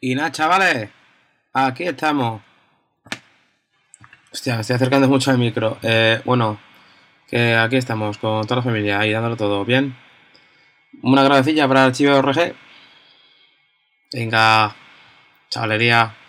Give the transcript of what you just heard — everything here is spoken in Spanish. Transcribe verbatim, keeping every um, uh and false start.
Y nada, chavales, aquí estamos. Hostia, me estoy acercando mucho al micro. Eh, bueno, que aquí estamos con toda la familia ahí dándolo todo bien. Una gravecilla para el archivo R G. Venga, chavalería.